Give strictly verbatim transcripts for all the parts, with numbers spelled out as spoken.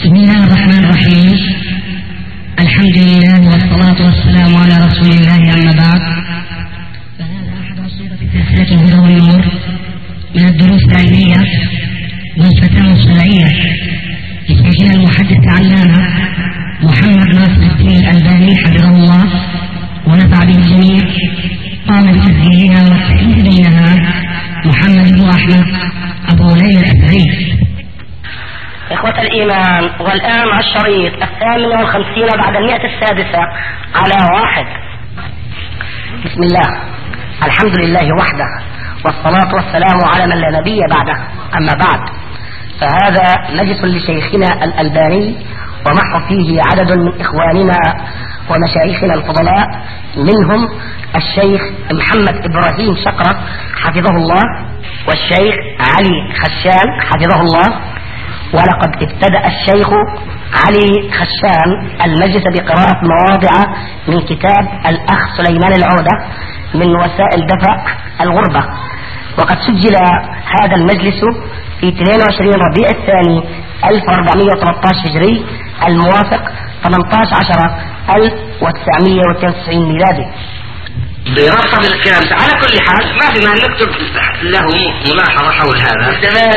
بسم الله الرحمن الرحيم. الحمد لله والصلاة والسلام على رسول الله، أما بعد، فهذا أحد أصيرة سلسلة الهدى والنور من الدروس العلمية والفتاوى الشرعية لشيخنا المحدث العلامة محمد ناصر الدين الألباني حفظه الله ونفع به الجميع. قام بتسجيلها والتأليف بينها محمد بن أحمد أبو ليلى الأثري. إخوة الإيمان، والآن مع الشريط الثامن والخمسين بعد المئة السادسة على واحد. بسم الله، الحمد لله وحده، والصلاة والسلام على من لا نبي بعده، أما بعد، فهذا مجلس لشيخنا الألباني ومعه فيه عدد من إخواننا ومشايخنا الفضلاء، منهم الشيخ محمد إبراهيم شقرة حفظه الله، والشيخ علي خشان حفظه الله. ولقد ابتدأ الشيخ علي خشان المجلس بقراءة مواضع من كتاب الأخ سليمان العودة من وسائل دفع الغربة، وقد سجل هذا المجلس في اثنين وعشرين ربيع الثاني ألف وأربعمائة وثلاثة عشر هجري الموافق ثمانية عشر ألف وتسعمائة واثنين وتسعين ميلادي. دراسة بالكلام. على كل حال ما في ما نكتب له ملاحظة حول هذا.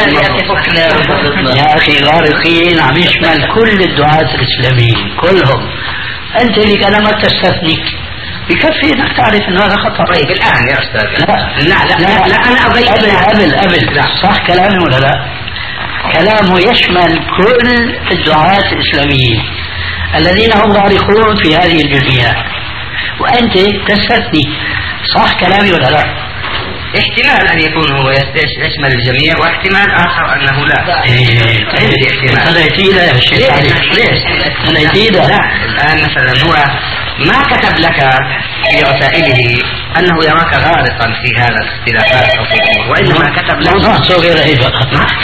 يا أخي غارقين عم يشمل كل الدعاة الإسلاميين كلهم. أنت اللي كلامك تستثني، بكفي انك تعرف ان هذا خطأ. طيب الآن يا أستاذ، لا لا لا, لا, لا أنا أبين قبل قبل قبل صح كلامي ولا لا؟ كلامه يشمل كل الدعاة الإسلاميين الذين هم غارقون في هذه الجزئيات، وأنت تستثني. صح كلامي ولا لا؟ احتمال أن يكون هو يشمل الجميع، واحتمال آخر أنه لا. إيه عندي احتمال. هذا يتيده يا شيخ علي. ليش؟ هذا يتيده. لا الآن مثلا هو ما كتب لك في رسائله أنه يراك غارقا في هذا الاختلافات أو في الأمور، وإنما كتب لك موضوع صغير أيضا.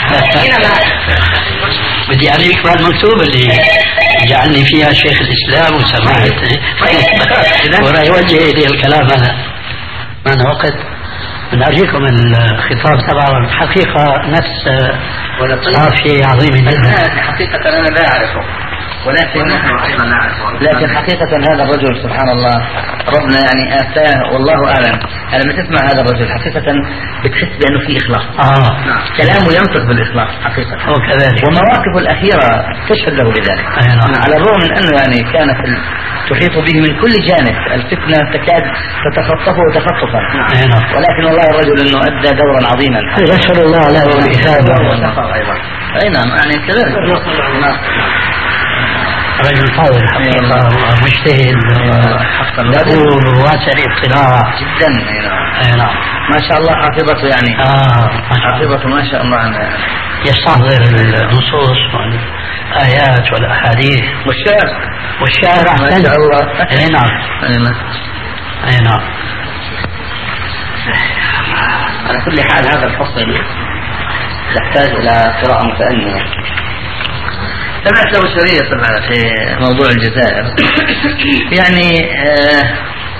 بدي أعرف المكتوب اللي جعلني فيها شيخ الإسلام وسمعت ورا يوجه إلي الكلام. هذا ما أنا وقت من أرجيكم الخطاب تبعه الحقيقة نفس صار شيء عظيم جدا. حقيقة أنا لا أعرفه، ولكن نحن أيضا نعرفه. لكن حقيقة هذا الرجل سبحان الله ربنا يعني آتاه والله أعلم. لما تسمع هذا الرجل حقيقة بتحس بأنه في إخلاص. آه. نعم. كلامه ينطق بالإخلاص حقيقة. وكذلك. ومواقفه الأخيرة تشهد له بذلك. نعم. على الرغم من أنه يعني كانت تحيط به من كل جانب، الفتنة تكاد تتخطفه تخطفا. نعم. ولكن والله الرجل أنه أدى دورا عظيما. يسأل الله له الإثابة. أي نعم يعني كذلك. رجل فاضل حقيقة ومجتهد ومقبول وواسع الاطلاع جدا. اي نعم ما شاء الله حافظته يعني. اه حافظته ما شاء الله يعني. يستحضر النصوص والآيات والأحاديث والشعر والشعر أحسن. ما شاء الله. اي نعم اي نعم. على كل حال هذا الفصل يحتاج إلى قراءة متأنية. سمعت له شريط في موضوع الجزائر يعني آه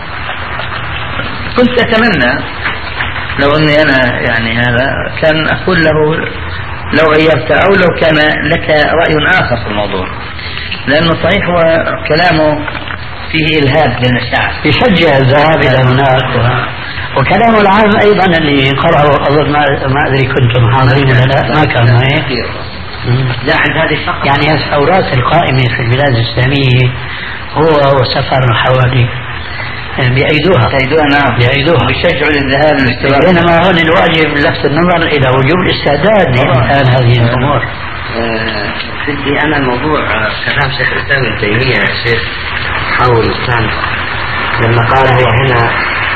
كنت أتمنى لو أني أنا يعني هذا كان أقول له لو غيرت أو لو كان لك رأي آخر في الموضوع، لأنه صحيح هو كلامه فيه إلهاب للمشاعر، يشجع الذهاب إلى هناك. وكلامه العام أيضا اللي قرأه أظن ما أدري كنتم حاضرين ولا لا، ما كان هيك. لا عند هذه الفقرة يعني الثورات القائمة في البلاد الإسلامية هو وسفر حوالي بأيدوها بأيدوها نعم بأيدوها بيشجعوا للذهاب للاشتراك. بينما هون الواجب لفت النظر إلى وجوب الاستعداد لإمكان هذه الأمور. بدي أنا الموضوع كلام شيخ الإسلام ابن تيمية يا شيخ حول كان لما قال هو هنا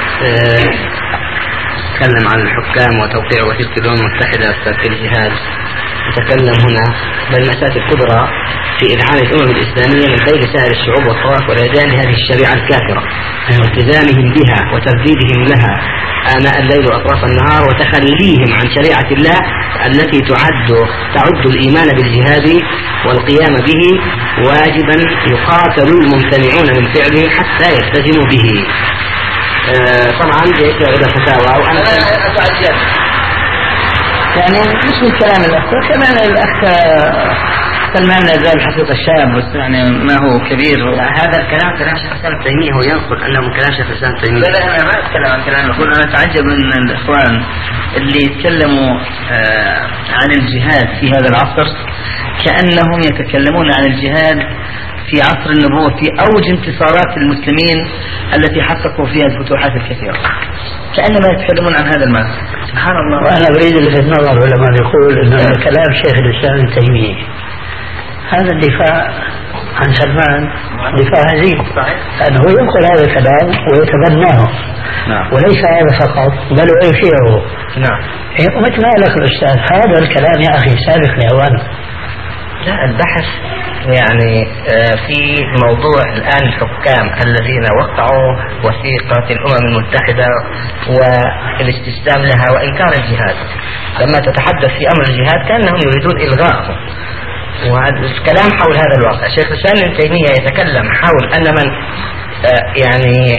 تكلم عن الحكام وتوقيع وثيقة الأمم المتحدة في الجهاد، يتكلم هنا بالمسات الكبرى في إذعان الأمم الإسلامية من بين سائر الشعوب والطوائف والأديان لهذه الشريعة الكافرة والتزامهم بها وترديدهم لها آناء الليل وأطراف النهار وتخليهم عن شريعة الله التي تعد تعد الإيمان بالجهاد والقيام به واجبا يقاتل الممتنعون من فعله حتى يلتزموا به. آه طبعا جئت إلى فتاوى وأنا يعني مش من كلام الأخ، كمان الأخ سلمان لا زال حقيقة شاب بس يعني ما هو كبير. هذا الكلام كلام شيخ الإسلام تيمية، هو ينقل أنه من كلام شيخ الإسلام تيمية. لا لا أنا ما أتكلم عن كلام، أقول أنا أتعجب من الإخوان اللي يتكلموا آه عن الجهاد في هذا العصر كأنهم يتكلمون عن الجهاد في عصر النبوة في أوج انتصارات المسلمين التي حققوا فيها الفتوحات الكثيرة، كأنما يتكلمون عن هذا المعنى. سبحان الله. وأنا أريد ألفت نظر علماء يقول أن كلام شيخ الإسلام ابن تيمية هذا الدفاع عن سلمان دفاع هزيل، لأنه ينقل هذا الكلام ويتبناه. نعم. وليس هذا فقط بل ويشيعه. نعم. مثل ما لك الأستاذ هذا الكلام يا أخي سابق لأوانه. لا البحث يعني في موضوع الآن الحكام الذين وقعوا وثيقة الأمم المتحدة والاستسلام لها وإنكار الجهاد، لما تتحدث في أمر الجهاد كأنهم يريدون إلغاءه. والكلام حول هذا الواقع، شيخ الإسلام ابن تيمية يتكلم حول أن من يعني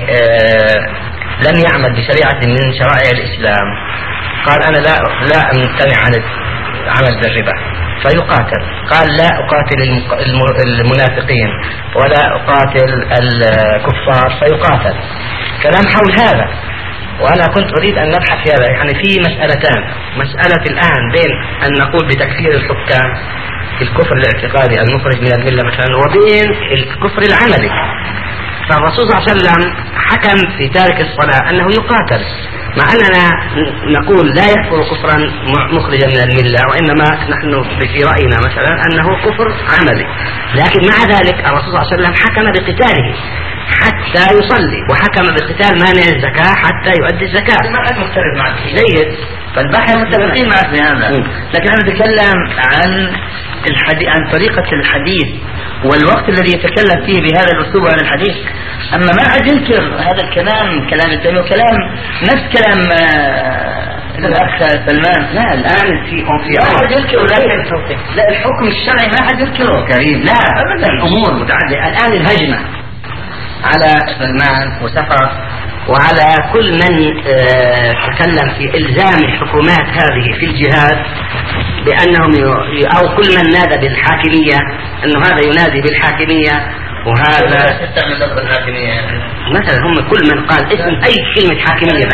لم يعمل بشريعة من شرائع الإسلام قال أنا لا لا أمتنع عن العمل بالربا فيقاتل، قال لا أقاتل المنافقين ولا أقاتل الكفار فيقاتل. كلام حول هذا، وأنا كنت أريد أن نبحث في هذا. يعني في مسألتان، مسألة الآن بين أن نقول بتكفير الحكام في الكفر الاعتقادي المخرج من الملة مثلا وبين الكفر العملي. فالرسول صلى الله عليه وسلم حكم في تارك الصلاة أنه يقاتل، مع أننا نقول لا يكفر كفرا مخرجا من الملة، وإنما نحن في رأينا مثلا أنه كفر عملي. لكن مع ذلك الرسول صلى الله عليه وسلم حكم بقتاله حتى يصلي، وحكم بقتال مانع الزكاة حتى يؤدي الزكاة. ما أنا مختلف معك جيد، فالبحث متفقين معك في هذا، لكن أنا أتكلم عن الحديث، عن طريقة الحديث والوقت الذي يتكلم فيه بهذا الأسلوب عن الحديث. أما ما عاد ينكر هذا الكلام، كلام التيمية وكلام نفس كلام الأخ سلمان. لا الآن في في ما عاد ينكر، لا الحكم الشرعي ما عاد ينكره كريم. لا أبدا، الأمور متعددة. الآن الهجمة على سلمان وسفر وعلى كل من تكلم في إلزام الحكومات هذه في الجهاد بأنهم ي... أو كل من نادى بالحاكمية أنه هذا ينادي بالحاكمية، وهذا تستعمل لفظ الحاكمية مثلا هم كل من قال اسم أي كلمة حاكمية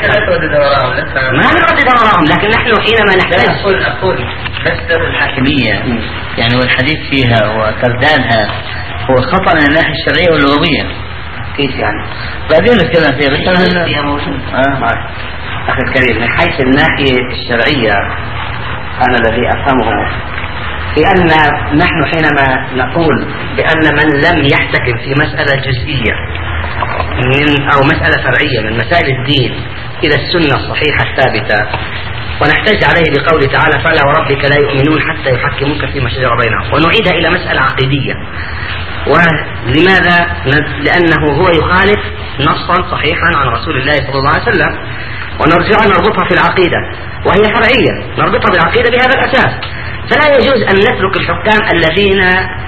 ما نردد وراءهم، لكن نحن حينما نحتاج أقول أقول بس الحاكمية يعني والحديث فيها وتردادها هو خطأ من الناحية الشرعية واللغوية. كيف يعني؟ بعدين نتكلم فيها، بس أنا موجود. آه أخي الكريم، من حيث الناحية الشرعية أنا الذي أفهمه في أن نحن حينما نقول بأن من لم يحتكم في مسألة جزئية من أو مسألة فرعية من مسائل الدين إلى السنة الصحيحة الثابتة، ونحتج عليه بقوله تعالى فلا وربك لا يؤمنون حتى يحكموك فيما شجر بينهم، ونعيدها إلى مسألة عقيدية. ولماذا؟ لأنه هو يخالف نصا صحيحا عن رسول الله صلى الله عليه وسلم، ونرجع نربطها في العقيدة وهي فرعية، نربطها بالعقيدة بهذا الأساس. فلا يجوز أن نترك الحكام الذين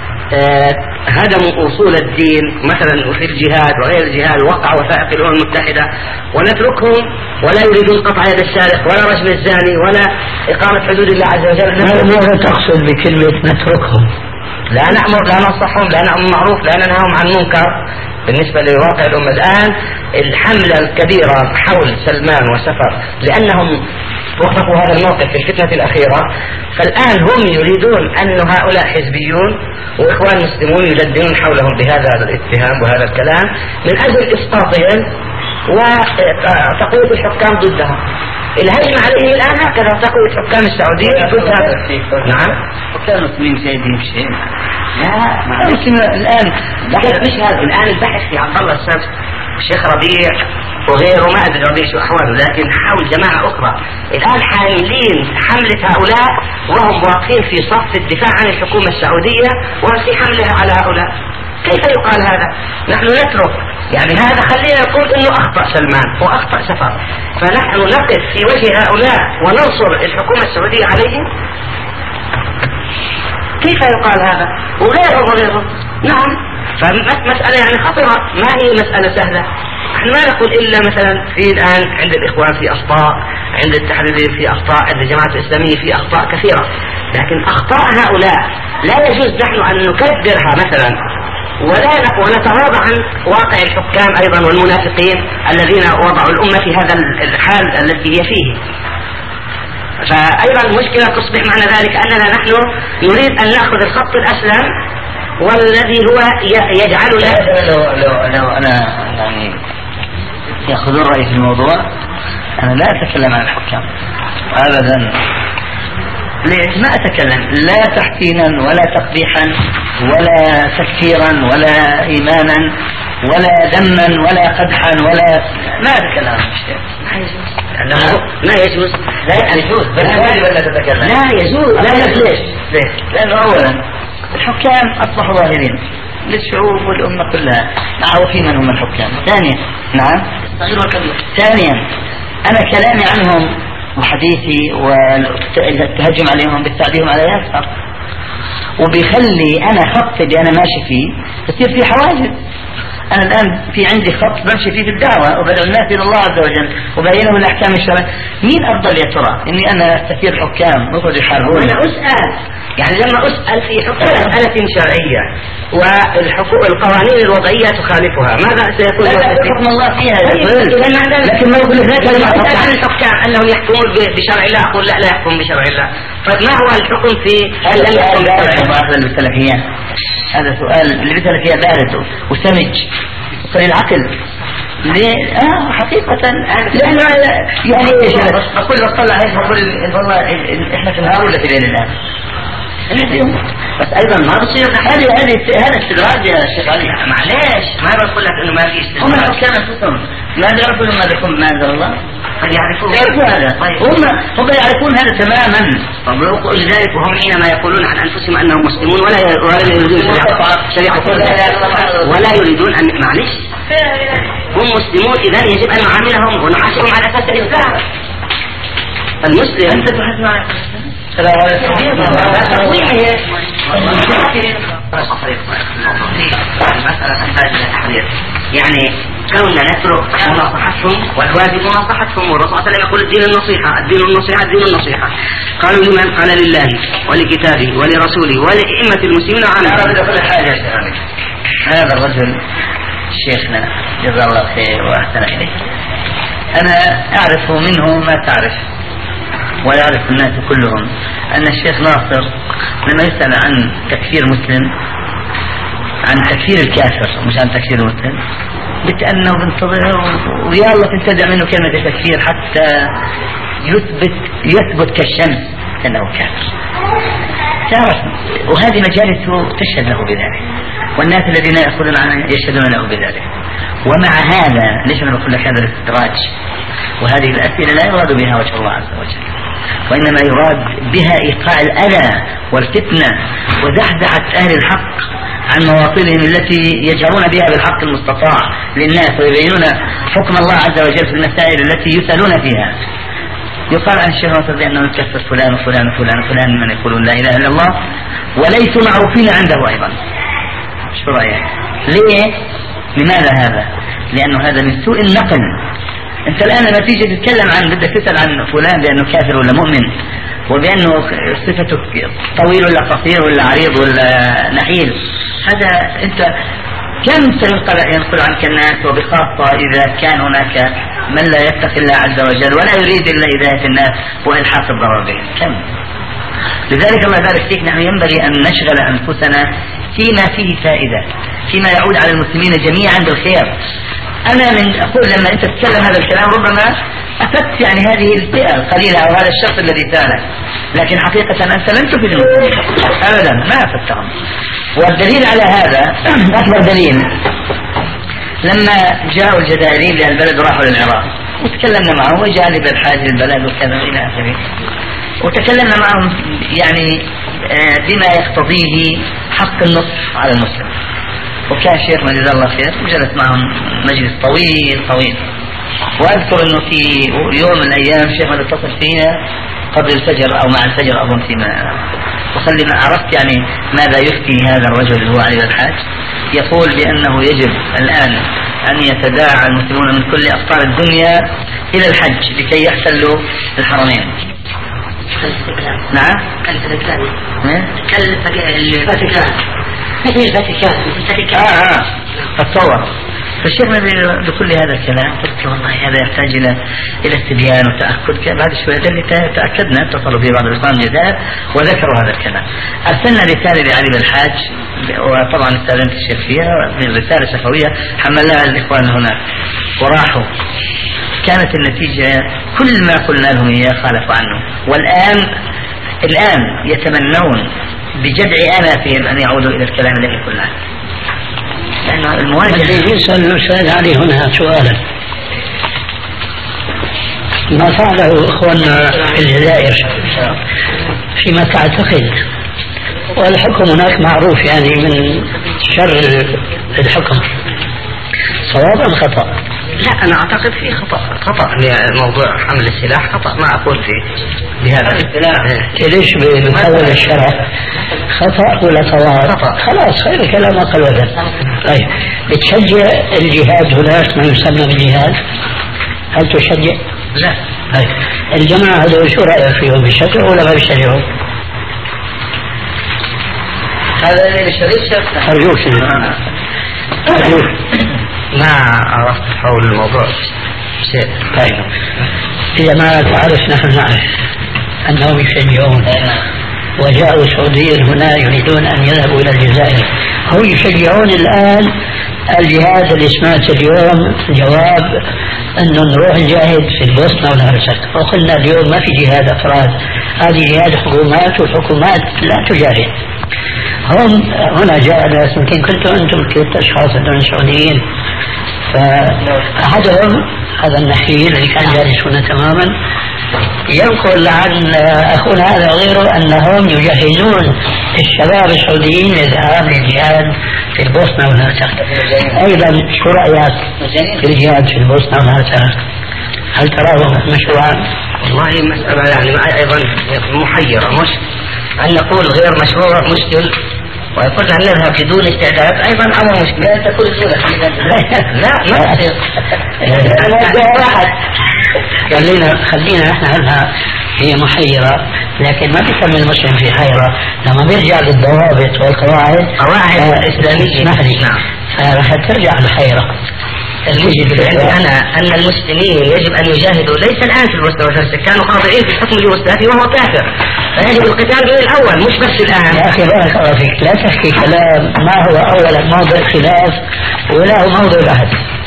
هدموا أصول الدين مثلا في الجهاد وغير الجهاد وقع وثائق الأمم المتحدة ونتركهم ولا يريدون قطع يد السارق ولا رجم الزاني ولا إقامة حدود الله عز وجل. ماذا تقصد بكلمة نتركهم؟ لا نأمر، لا ننصحهم، لا نأمر معروف، لا ننهاهم عن منكر. بالنسبة لواقع الأمة الآن الحملة الكبيرة حول سلمان وسفر لأنهم وقفوا هذا الموقف في الفتنة الأخيرة، فالآن هم يريدون أن هؤلاء حزبيون وإخوان مسلمون يجددون حولهم بهذا الاتهام وهذا الكلام من أجل إسقاطهم وتقوية الحكام ضدها. الهجمة عليهم الآن هكذا تقوية حكام السعودية ضد هذا. نعم حكام المسلمين سيدهم شيء. لا ما يمكن الآن بحث مش هذا، الآن البحث في عبد الله السبت الشيخ ربيع وغيره، ما أدري ربيع شو أحواله، لكن حول جماعة أخرى الآن حاملين حملة هؤلاء وهم واقفين في صف الدفاع عن الحكومة السعودية وفي حملها على هؤلاء. كيف يقال هذا؟ نحن نترك يعني هذا، خلينا نقول انه اخطأ سلمان واخطأ سفر، فنحن نقف في وجه هؤلاء وننصر الحكومة السعودية عليهم. كيف يقال هذا؟ وغيره وغيره. نعم فمسألة يعني خطرة، ما هي مسألة سهلة. نحن ما نقول إلا مثلا في الآن عند الإخوان في أخطاء، عند التحرير في أخطاء، عند الجماعة الإسلامية في أخطاء كثيرة، لكن أخطاء هؤلاء لا يجوز نحن أن نكدرها مثلا ولا ونتغاضى عن واقع الحكام أيضا والمنافقين الذين وضعوا الأمة في هذا الحال التي هي فيه. فأيضا المشكلة تصبح معنى ذلك أننا نحن نريد أن نأخذ الخط الأسلم والذي هو يجعلنا لو, لو, لو أنا يعني يأخذون رأيي في الموضوع، أنا لا أتكلم عن الحكام أبدا، ليش ما أتكلم لا تحسينا ولا تقبيحا ولا تكفيرا ولا إيمانا ولا ذما ولا قدحا ولا ما أتكلم عن الشيء. لا يجوز لا يجوز بل ولا تتكلم لا يجوز لا يجوز ليش؟ ليش؟ لأنه أولا الحكام أصبحوا ظاهرين للشعوب والأمة كلها، معروف من هم الحكام. ثانيا نعم ثانيا أنا كلامي عنهم وحديثي والتهجم عليهم بالتعديهم على ياسر وبيخلي أنا خط اللي أنا ماشي فيه تصير في حواجز. أنا الآن في عندي خط بمشي فيه في الدعوة وبدعو الناس إلى الله عز وجل وبينهم الأحكام الشرعية. مين أفضل يا ترى إني أنا أستثير الحكام مفرد يحاربون؟ أنا أسأل يعني لما أسأل في حكم مسألة شرعية والحقوق القوانين الوضعية تخالفها ماذا سيكون؟ لا حكم الله فيها لكن ما يقول لك أسأل عن الحكام أنهم يحكمون بشرع الله أقول لا لا يحكم بشرع الله. فما هو الحكم في هذا السلفيات؟ هذا سؤال اللي بالسلفيات بارد وسمج وصل العقل ليه؟ آه حقيقة لأنه يعني إيش أقول لك طلع هيك أقول والله إحنا في النهار ولا في الليل الآن بس أيضا ما بصير هذه هذه هذا استدراج يا شيخ علي. معليش ما بقول لك إنه ما في استدراج. هم الحكام أنفسهم ما يعرفون ما يكون ما أنزل الله. قد يعرفون يعرفون هذا. هم هم يعرفون هذا تماما. طب لو لذلك وهم حينما يقولون عن أنفسهم أنهم مسلمون ولا ولا يريدون شريعة ولا يريدون أن معليش هم مسلمون إذا يجب أن نعاملهم ونحاسبهم على أساس الإسلام. المسلم أنت تحاسب على المسألة تحتاج إلى تحرير. يعني كوننا نترك مناصحتهم والواجب مناصحتهم والرسول صلى الله عليه وسلم يقول الدين النصيحة الدين النصيحة الدين النصيحة. قالوا لمن؟ قال لله ولكتابه ولرسوله ولأئمة المسلمين عامة. هذا الرجل شيخنا جزاه الله خير وأحسن إليه. أنا أعرف منه ما تعرف ويعرف الناس كلهم أن الشيخ ناصر لما يسأل عن تكفير مسلم عن تكفير الكافر مش عن تكفير المسلم بتأنه بنتظر ويا الله تنتزع منه كلمة التكفير حتى يثبت يثبت كالشمس أنه كافر. تعرف وهذه مجالسه تشهد له بذلك والناس الذين يأخذون عنه يشهدون له بذلك. ومع هذا ليش أنا بقول لك هذا الاستدراج وهذه الأسئلة لا يراد بها وجه الله عز وجل وإنما يراد بها إيقاع الأذى والفتنة وزحزحة أهل الحق عن مواطنهم التي يجهرون بها بالحق المستطاع للناس ويبينون حكم الله عز وجل في المسائل التي يسألون فيها. يقال عن الشيخ ناصر بأنه يكفر فلان وفلان وفلان وفلان من يقولون لا إله إلا الله وليسوا معروفين عنده أيضا. شو رأيك؟ ليه؟ لماذا هذا؟ لأنه هذا من سوء النقل. أنت الآن لما تيجي تتكلم عن بدك تسأل عن فلان بأنه كافر ولا مؤمن وبأنه صفته طويل ولا قصير ولا عريض ولا نحيل هذا أنت كم ينقل عنك الناس وبخاصة إذا كان هناك من لا يتقي الله عز وجل ولا يريد إلا هداية الناس وإلحاق الضرر بهم كم. لذلك الله يبارك فيك نحن ينبغي أن نشغل أنفسنا فيما فيه فائدة فيما يعود على المسلمين جميعا بالخير. أنا من أقول لما أنت تتكلم هذا الكلام ربما أفدت يعني هذه الفئة القليلة أو هذا الشخص الذي سألك لكن حقيقة أنت لن تفيد المسلمين أبدا ما أفدتهم. والدليل على هذا أكبر دليل لما جاءوا الجزائريين للبلد وراحوا للعراق وتكلمنا معهم وجاء لي بالحاج للبلد وكذا إلى آخره وتكلمنا معهم يعني بما يقتضيه حق النصف على المسلم. وكان شيخنا جزاه الله خير وجلس معهم مجلس طويل طويل. وأذكر أنه في يوم من الأيام شيخنا اتصل فينا قبل الفجر أو مع الفجر أظن فيما وخلي ما عرفت يعني ماذا يفتي هذا الرجل اللي هو علي الحاج يقول بأنه يجب الآن أن يتداعى المسلمون من كل أقطار الدنيا إلى الحج لكي يحتلوا الحرمين. نعم. كالفاتيكان. كالفاتيكان. مثل الفاتيكان. الفاتيكان. آه آه. تصور. فالشيخنا بكل هذا الكلام قلت والله هذا يحتاج إلى إلى استبيان وتأكد. بعد شوية تأكدنا، اتصلوا بي بعض الإخوان الجداد وذكروا هذا الكلام. أرسلنا رسالة لعلي بن الحاج، وطبعا استأذنت الشيخ فيها من رسالة شفوية حملناها الإخوان هناك وراحوا. كانت النتيجة كل ما قلنا لهم إياه خالفوا عنه، والآن الآن يتمنون بجدع آنافهم أن يعودوا إلى الكلام الذي قلناه. لأن المواجهة يسأل الأستاذ علي هنا سؤالا: ما فعله إخواننا في الجزائر فيما تعتقد، والحكم هناك معروف يعني من شر الحكم، صواب أم خطأ؟ لا، أنا أعتقد فيه خطأ. خطأ لموضوع حمل السلاح، خطأ ما أقول فيه بهذا السلاح. ليش بنحول الشرع خطأ ولا صواب؟ خطأ. خلاص خير الكلام أقل وزن. طيب بتشجع الجهاد هناك ما يسمى بالجهاد؟ هل تشجع؟ لا. طيب الجماعة هذول شو رأيك فيهم، بيشجعوا ولا ما بيشجعوا؟ هذا اللي الشريف أرجوك سيدي. أرجوك. ما عرفت حول الموضوع شيء. طيب إذا ما تعرف نحن نعرف أنهم يشجعون، وجاءوا سعوديين هنا يريدون أن يذهبوا إلى الجزائر، هم يشجعون الآن الجهاد اللي سمعت اليوم جواب أنه نروح نجاهد في البوسنة والهرسك، وقلنا اليوم ما في جهاد أفراد، هذه جهاد حكومات، والحكومات لا تجاهد. هم هنا جاء ناس يمكن كنتم أنتم ثلاثة أشخاص هذول سعوديين، فأحدهم هذا النخيل اللي كان جالس هنا تماما ينقل عن أخونا هذا وغيره أنهم يجهزون الشباب السعوديين للذهاب للجهاد في البوسنة والهرسك. أيضا شو رأيك في الجهاد في البوسنة والهرسك؟ هل تراه مشروعا؟ والله مسألة يعني معي أيضا محيرة، مش أن نقول غير مشروع مشكل، ويقول أن نذهب بدون استعداد أيضا أمر مشكلة. لا تقول الأولى. لا ما تصير. خلينا خلينا نحن هذا هي محيرة، لكن ما بيسمي المسلم في حيرة لما بيرجع للضوابط والقواعد قواعد الإسلامية. اسمح لي. نعم. فرح ترجع الحيرة. عندي أنا أن المسلمين يجب أن يجاهدوا ليس الآن في البوسنة والهرسك، كانوا خاضعين في الحكم اليوغوسلافي وهو كافر، فيجب القتال به الأول مش بس الآن. يا أخي بارك الله فيك، لا تحكي كلام ما هو أولا موضع خلاف ولا هو موضع بحث،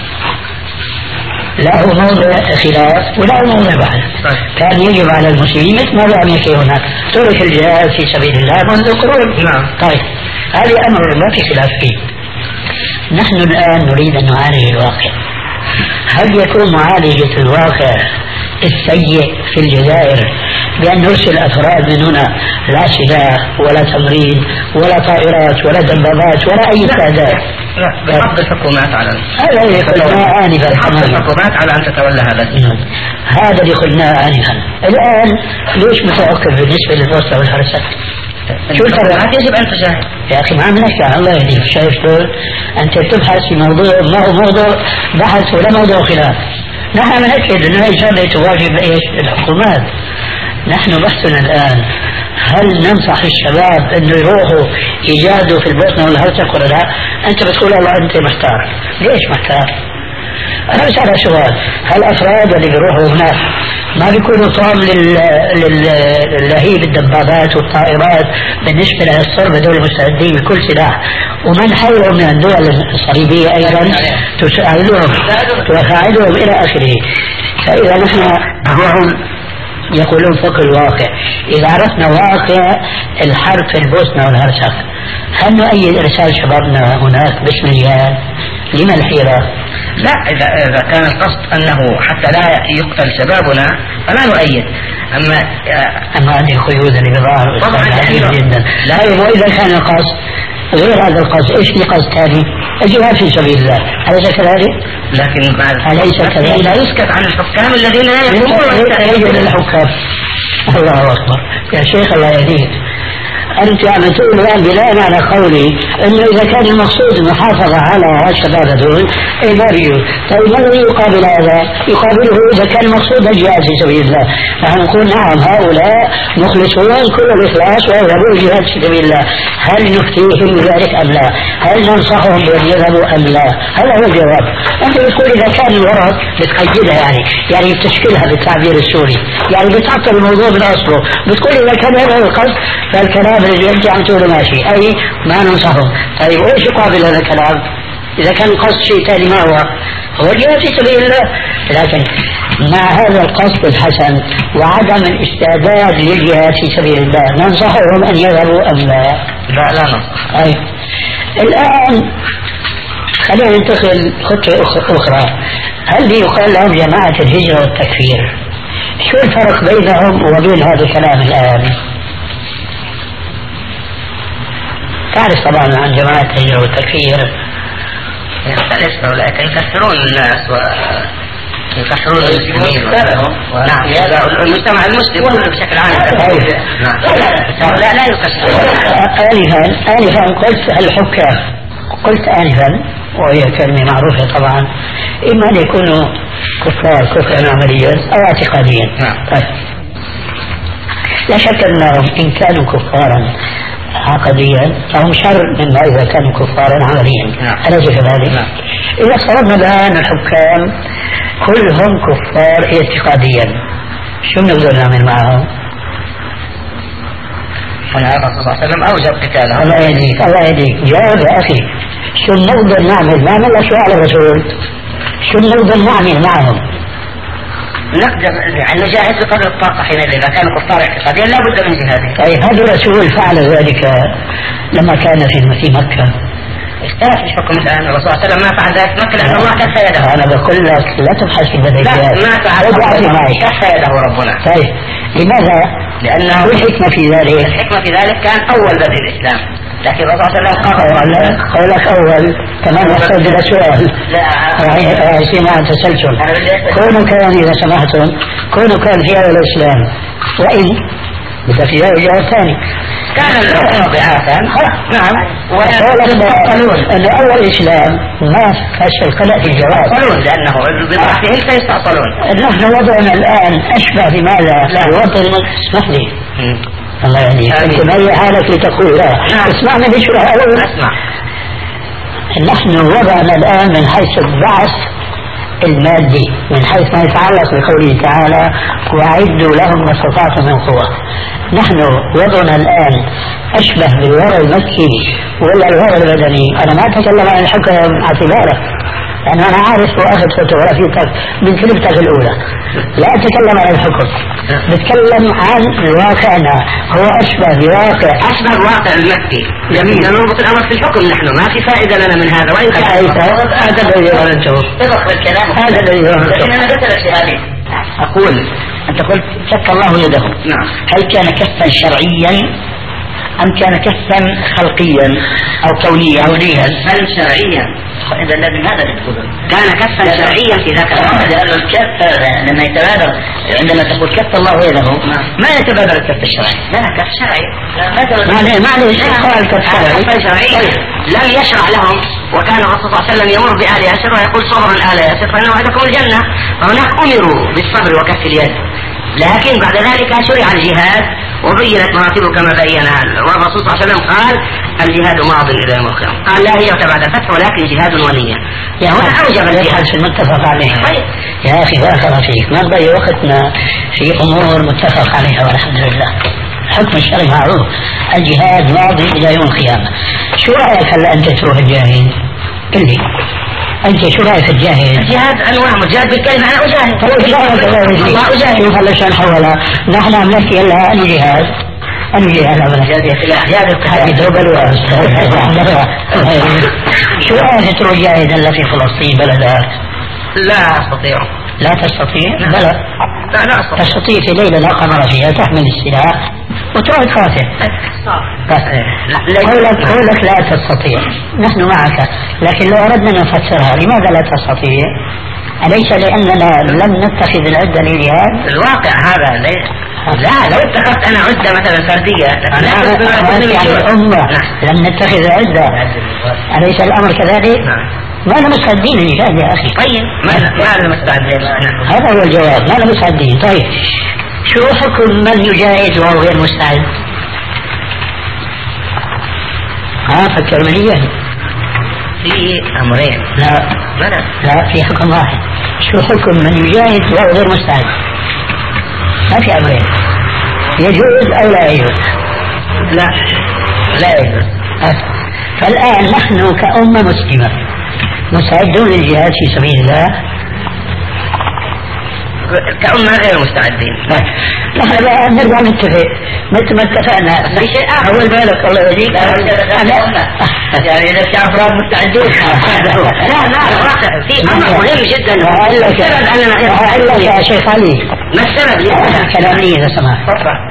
لا هو موضع خلاف ولا هو موضع بحث. كان يجب على المسلمين مثل ما بعمل في هناك ترك الجهاد في سبيل الله منذ قرون. نعم. طيب هذا أمر ما في خلاف فيه. نحن الآن نريد أن نعالج الواقع. هل يكون معالجة الواقع السيء في الجزائر بأن نرسل أفراد من هنا لا سلاح ولا تمرين ولا طائرات ولا دبابات ولا أي استعداد؟ لا، بحق الحكومات على هذا اللي قلناه آنفا. بحق الحكومات على أن تتولى هذا. هذا اللي قلناه آنفا. الآن ليش متوقف بالنسبة للبوسنة والهرسك؟ شو الفرق؟ يجب أن تجاهد يا أخي ما عم نحكي عن الله يهديك، شايف شلون؟ أنت تبحث في موضوع ما هو موضوع بحث ولا موضوع خلاف. نحن بنأكد أنه إن شاء الله تواجب إيش الحكومات. نحن بحثنا الآن هل ننصح الشباب أنه يروحوا يجاهدوا في البوسنة والهرسك ولا لا؟ أنت بتقول الله أنت محتار. ليش محتار؟ أنا بسأل سؤال، هل أفراد اللي بيروحوا هناك ما بيكونوا طعم للهيب الدبابات والطائرات بالنسبة للصرب دول مستعدين بكل سلاح، ومن حولهم من الدول الصليبية أيضا تساعدهم تساعدهم إلى آخره. فإذا نحن هون يقولون فوق الواقع، إذا عرفنا واقع الحرب في البوسنة والهرسك هل نؤيد إرسال شبابنا هناك باسم الجهاد؟ لما الحيرة؟ لا، إذا إذا كان القصد أنه حتى لا يقتل شبابنا فلا نؤيد. أما أما هذه القيود اللي بظهر طبعا جدا. لا، وإذا كان القصد غير هذا القصد، إيش في قصد ثاني؟ الجهاد في سبيل الله، أليس كذلك؟ لكن بعد أليس كذلك؟ لا يسكت عن الحكام الذين لا يقومون يجب الحكام. الله أكبر يا شيخ الله يهديك. أنت عم تقول الآن بناء على قولي أنه إذا كان المقصود المحافظة على الشباب هذول أي ما بيجوا. طيب ما الذي يقابل هذا؟ يقابله إذا كان المقصود الجهاد في سبيل الله، نحن نقول نعم هؤلاء مخلصون كل الإخلاص ويذهبون الجهاد في سبيل الله. هل نفتيهم بذلك أم لا؟ هل ننصحهم بأن يذهبوا أم لا؟ هذا هو الجواب. أنت بتقول إذا كان الورق بتقيدها يعني يعني بتشكلها بالتعبير السوري، يعني بتعطل الموضوع من أصله، بتقول إذا كان هذا القصد فالكلام اللي أنت عم تقوله ماشي، أي ما ننصحهم. طيب وإيش يقابل هذا الكلام؟ إذا كان القصد شيء ثاني ما هو هو الجهاد في سبيل الله، لكن مع هذا القصد الحسن وعدم الاستعداد للجهاد في سبيل الله ننصحهم أن يذهبوا أم لا؟ لا لا ننصح. أي الآن خلينا ننتقل خطوة أخرى. هل يقال لهم جماعة الهجرة والتكفير؟ شو الفرق بينهم وبين هذا الكلام الآن؟ تعرف طبعا عن جماعة الهجرة والتكفير يختلف أولئك يكفرون الناس ويكفرون المسلمين. نعم المجتمع المسلم كله بشكل عام. نعم لا لا يكفر. آنفا آنفا قلت الحكام، قلت آنفا وهي كلمة معروفة طبعا، إما أن يكونوا كفار كفرا عمليا أو اعتقاديا. نعم. طيب لا شك أنهم إن كانوا كفارا عقديا فهم شر مما إذا كانوا كفارا عمليا. نعم. أليس كذلك؟ نعم. إذا افترضنا الآن الحكام كلهم كفار اعتقاديا شو بنقدر نعمل معهم؟ الرسول صلى الله عليه وسلم أوجب قتالهم. الله يهديك الله يهديك جاوب يا أخي. شو بنقدر نعمل؟ ما عمل شو على الرسول؟ شو بنقدر نعمل معهم؟ نقدر يعني نجاهد بقدر الطاقة حينئذ إذا كانوا كفار اعتقاديا لا بد من جهادهم. طيب هذا الرسول فعل ذلك لما كان في مكة. اختلف الحكم الآن. الرسول صلى الله عليه وسلم ما فعل ذلك مكة لأن الله كف يده. أنا بقول لك لا تبحث في بديهيات. لا ما فعل كف يده ربنا. طيب لماذا؟ لأنه الحكمة في ذلك الحكمة في ذلك كان أول بدء الإسلام، لكن الرسول صلى الله عليه وسلم قال قولك أول كمان يحتاج إلى سؤال. لا سمع تسلسل. كونوا كان إذا سمحتم كونوا كان في أول الإسلام وإن بدأ في جواب ثاني كان الحكم ضعافا. نعم. وقالوا أن أول الإسلام ما فش القلق في الجواب. يستأصلون لأنه بضعفهم سيستأصلون. نحن وضعنا الآن أشبه بماذا؟ لا وضع اسمح لي. الله يهديك. أنت ما هي حالك لتقول لا. اسمعنا بشرح أول. أسمع. نحن وضعنا الآن من حيث البعث المادي من حيث ما يتعلق بقوله تعالى وأعدوا لهم ما استطعتم من قوة. نحن وضعنا الآن أشبه بالوضع المكي ولا الوضع البدني. أنا ما أتكلم عن الحكم اعتباره لأن أنا عارف وأخذ فوتوغرافيتك من كلمتك الأولى. لا أتكلم عن الحكم، بتكلم عن واقعنا هو أشبه بواقع أشبه الواقع المكي. جميل. نربط الأمر في الحكم نحن ما في فائدة لنا من هذا. وإن كان هذا الذي ظننته هذا الذي ظننته أنا قلت هذه أقول أنت قلت كف الله يده. نعم. هل كان كفا شرعيا أم كان كفا خلقيا أو كونيا؟ كونيا بل شرعيا. إذا الذي ماذا تقول؟ كان كفا شرعيا في ذاك الوقت. لأن الكف لما يتبادر عندما تقول كف الله يده ما يتبادر الكف الشرعي. لا كف شرعي. ما ليش قال كف شرعي؟ لم يشرع لهم. وكان الرسول صلى الله عليه وسلم يمر بآل ياسر ويقول صبرا آل ياسر فإن وعدكم الجنة. فهناك أمروا بالصبر وكف اليد، لكن بعد ذلك شرع الجهاد وبينت مراتبه كما بينها. والرسول صلى الله عليه وسلم قال الجهاد ماض الى يوم القيامه. قال لا هجرة بعد الفتح ولكن جهاد ونية. يا هنا اوجب الجهاد في المتفق عليه. طيب يا اخي بارك الله فيك ما نضيع وقتنا في امور متفق عليها والحمد لله. الحكم الشرعي معروف الجهاد ماضي الى يوم القيامه. شو رايك هلا انت تروح الجاهد؟ قل لي أنت شو رأيك الجاهد؟ الجهاد أنواع مجاهد بالكلمة أنا أجاهد. الله أجاهد. شوف هلا شلون حولها. نحن عم نحكي هلا أنو جهاد؟ أنو جهاد أبدا؟ جهاد القتال. دوبل شو رأيك تروح جاهد هلا في فلسطين بلدك؟ لا أستطيع. لا تستطيع؟ بلى. لا لا أستطيع. تستطيع في ليلة لا قمر فيها تحمل السلاح وتروح تقاتل. قولك قولك لا تستطيع نحن معك، لكن لو أردنا أن نفسرها لماذا لا تستطيع؟ أليس لأننا لم نتخذ العدة للجهاد؟ الواقع هذا لا لو اتخذت انا عدة مثلا فردية يعني الأمة لم نتخذ عدة، أليس الأمر كذلك؟ ما أنا مستعدين للجهاد يا أخي. طيب ما أنا مستعدين، هذا هو الجواب، ما أنا مستعدين. طيب شو حكم من يجاهد وهو غير مستعد؟ ها فكر من يجاهد. في أمرين. لا لا في حكم واحد. شو حكم من يجاهد وهو غير مستعد؟ ما في أمرين، يجوز أو لا يجوز؟ لا لا يجوز. فالآن نحن كأمة مسلمة مستعدون للجهاد في سبيل الله؟ كأمة غير مستعدين. نحن بقى نرجع نتفق مثل ما اتفقنا في شيء آخر. أول بالك الله يهديك يعني إذا في أفراد مستعدين لا لا في أمر مهم جدا. وأقول لك يا شيخ علي ما السبب؟ كلامي إذا سمحت.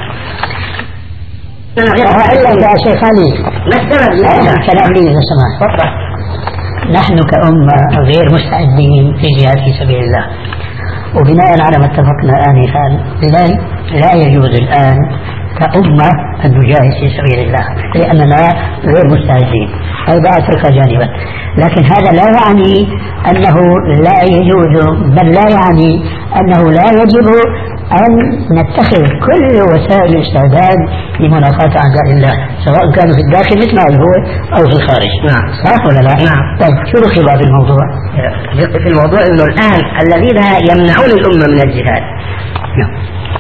وأقول لك يا شيخ علي ما السبب؟ كلامي إذا سمحت. نحن كأمة غير مستعدين في جهاد في سبيل الله، وبناء على ما اتفقنا آنفا لا يجوز الآن كأمة أن نجاهد في سبيل الله لأننا غير مستعدين. هذا أترك جانبا، لكن هذا لا يعني أنه لا يجوز، بل لا يعني أنه لا يجب أن نتخذ كل وسائل الاستعداد لمناصرة أعداء الله سواء كانوا في الداخل مثل ما هو أو في الخارج. نعم صح ولا لا؟ نعم. طيب شو الخلاف في الموضوع؟ في الموضوع إنه الآن الذين يمنعون الأمة من الجهاد نعم.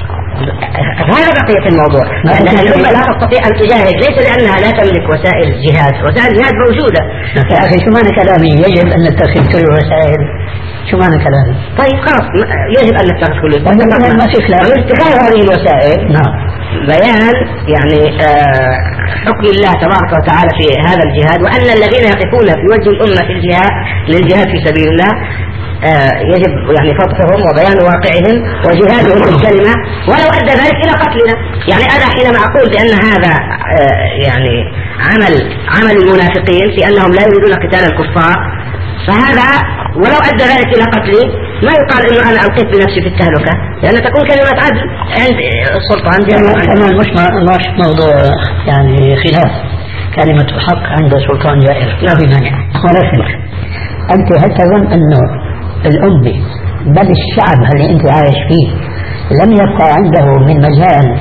هذا بقية الموضوع، لأن الأمة لا تستطيع أن تجاهد ليس لأنها لا تملك وسائل جهاد، وسائل الجهاد موجودة. يا أخي شو معنى كلامي يجب أن نتخذ كل الوسائل؟ شو معنى كلامي؟ طيب خلاص يجب أن نتخذ كل الوسائل. ما في خلاف. اتخاذ هذه الوسائل نعم بيان يعني آه حكم الله تبارك وتعالى في هذا الجهاد، وأن الذين يقفون في وجه الأمة في الجهاد للجهاد في سبيل الله آه يجب يعني فضحهم وبيان واقعهم وجهادهم بالكلمة ولو أدى ذلك إلى قتلنا. يعني أنا حينما أقول بأن هذا آه يعني عمل عمل المنافقين في أنهم لا يريدون قتال الكفار، فهذا ولو أدى ذلك إلى قتلي ما يقال إنه أنا ألقيت بنفسي في التهلكة، لأن تكون كلمة عدل عند السلطان. كمان مش مش موضوع يعني خلاف، كلمة حق عند سلطان جائر لا في مانع. ولكن أنت هل تظن أنه الأمة بل الشعب اللي أنت عايش فيه لم يبقى عنده من مجال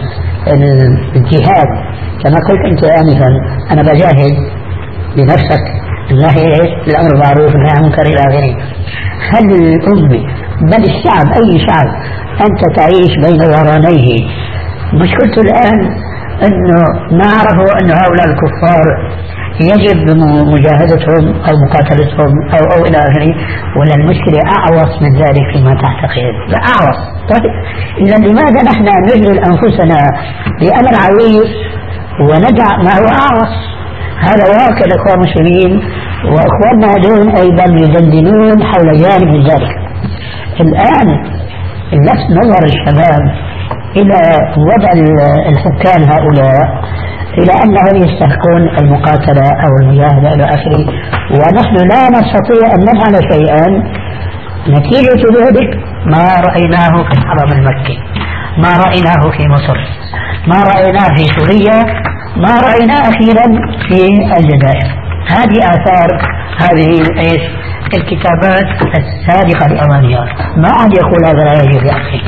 الجهاد كما قلت أنت آنفا أنا بجاهد لنفسك النهي الأمر معروف والنهي عن المنكر إلى آخره؟ هل الأمة بل الشعب أي شعب أنت تعيش بين ظهرانيه؟ مشكلته الآن أنه ما عرفوا أن هؤلاء الكفار يجب مجاهدتهم أو مقاتلتهم أو أو إلى آخره، ولا المشكلة أعوص من ذلك فيما تعتقد؟ لا أعوص. طيب إذا لماذا نحن نجلد أنفسنا بأمر عويص وندع ما هو أعوص؟ هذا واقع الإخوان المسلمين، وإخواننا هذول أيضا يدندنون حول جانب من ذلك. الآن لفت نظر الشباب إلى وضع الحكام هؤلاء إلى أنهم يستحقون المقاتلة أو المجاهدة إلى آخره، ونحن لا نستطيع أن نفعل شيئا. نتيجة ذلك ما رأيناه في الحرم المكي، ما رأيناه في مصر، ما رأيناه في سوريا، ما رأيناه أخيرا في الجزائر. هذه آثار هذه ايش الكتابات السابقة لأوانيات. ما عاد يقول هذا لا يجوز يا أخي.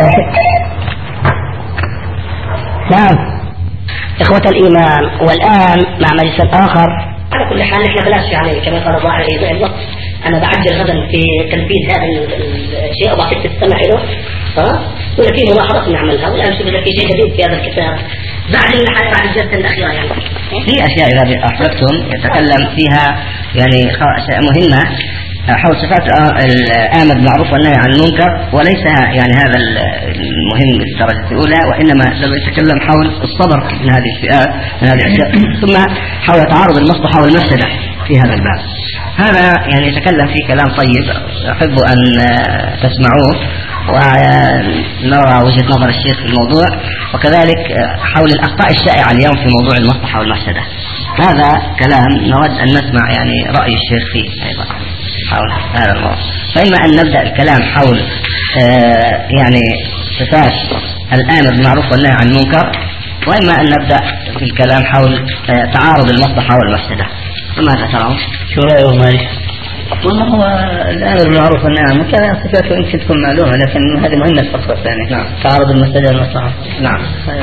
نعم إخوة الإيمان، والآن مع مجلس آخر. على كل حال نحن بلاش يعني كما قال الله عليه وسلم أنا بعجل غدا في تنفيذ هذا الشيء وبعطيك تستمع له ها ولا في ملاحظات نعملها، والآن شوف إذا في شيء جديد في هذا الكتاب بعد بعد الجلسة الأخيرة. يعني في أشياء إذا أحببتم يتكلم فيها يعني أشياء مهمة حول صفات الآمر بالمعروف والنهي عن المنكر، وليس يعني هذا المهم بالدرجة الأولى، وإنما لما يتكلم حول الصبر من هذه الفئات من هذه الأشياء، ثم حول تعارض المصلحة والمفسدة في هذا الباب. هذا يعني يتكلم فيه كلام طيب أحب أن تسمعوه ونرى وجهة نظر الشيخ في الموضوع، وكذلك حول الأخطاء الشائعة اليوم في موضوع المصلحة والمفسدة. هذا كلام نود أن نسمع يعني رأي الشيخ فيه أيضا حول هذا الموضوع. فإما أن نبدأ الكلام حول آه يعني صفات الآمر بالمعروف والنهي عن المنكر، وإما أن نبدأ في الكلام حول تعارض المصلحة والمفسدة. فماذا ترون؟ شو رأيه مالك؟ والله هو الآمر بالمعروف والنهي عن المنكر صفاته يمكن تكون معلومة، لكن هذه مهمة الفقرة الثانية. نعم. تعارض المفسدة والمصلحة. نعم.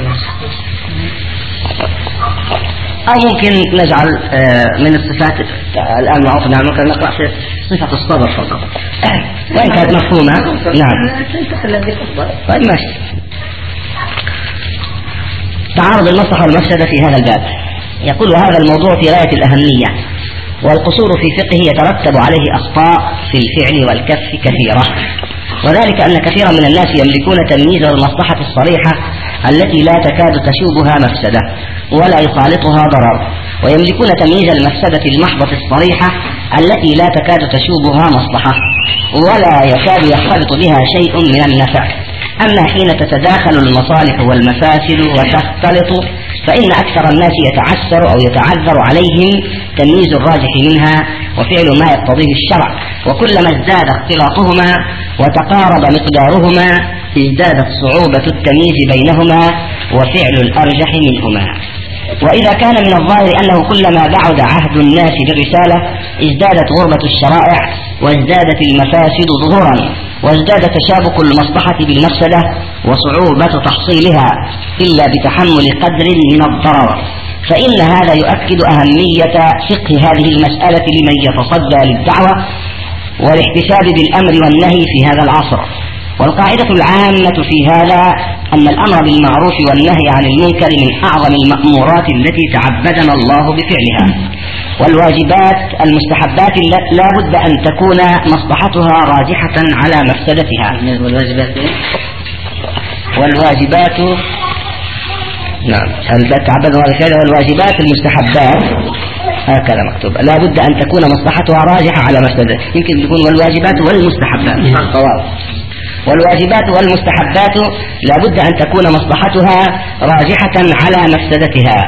أو ممكن نجعل من الصفات الآن معروف والنهي عن المنكر نقرأ صفة الصبر فقط، وإن كانت مفهومة. نعم. طيب ماشي. تعارض المصلحة والمفسدة في هذا الباب. يقول هذا الموضوع في غاية الأهمية، والقصور في فقهه يترتب عليه أخطاء في الفعل والكف كثيرة، وذلك أن كثيرا من الناس يملكون تمييز المصلحة الصريحة التي لا تكاد تشوبها مفسدة ولا يخالطها ضرر، ويملكون تمييز المفسدة المحضة الصريحة التي لا تكاد تشوبها مصلحة ولا يكاد يختلط بها شيء من النفع. أما حين تتداخل المصالح والمفاسد وتختلط فإن أكثر الناس يتعسر أو يتعذر عليهم تمييز الراجح منها وفعل ما يقتضيه الشرع، وكلما ازداد اختلاطهما وتقارب مقدارهما ازدادت صعوبة التمييز بينهما وفعل الأرجح منهما. وإذا كان من الظاهر أنه كلما بعد عهد الناس بالرسالة ازدادت غربة الشرائع وازدادت المفاسد ظهورا وازداد تشابك المصلحة بالمفسدة وصعوبة تحصيلها إلا بتحمل قدر من الضرر، فإن هذا يؤكد أهمية فقه هذه المسألة لمن يتصدى للدعوة والاحتساب بالأمر والنهي في هذا العصر. والقاعدة العامة في هذا أن الأمر بالمعروف والنهي عن المنكر من أعظم المأمورات التي تعبدنا الله بفعلها، والواجبات المستحبات لا بد أن تكون مصلحتها راجحة على مفسدتها. والواجبات والواجبات نعم تعبدنا الله بفعلها، والواجبات المستحبات هكذا مكتوب لا بد أن تكون مصلحتها راجحة على مفسدتها، يمكن تكون والواجبات والمستحبات صواب. والواجبات والمستحبات لا بد أن تكون مصلحتها راجحة على مفسدتها،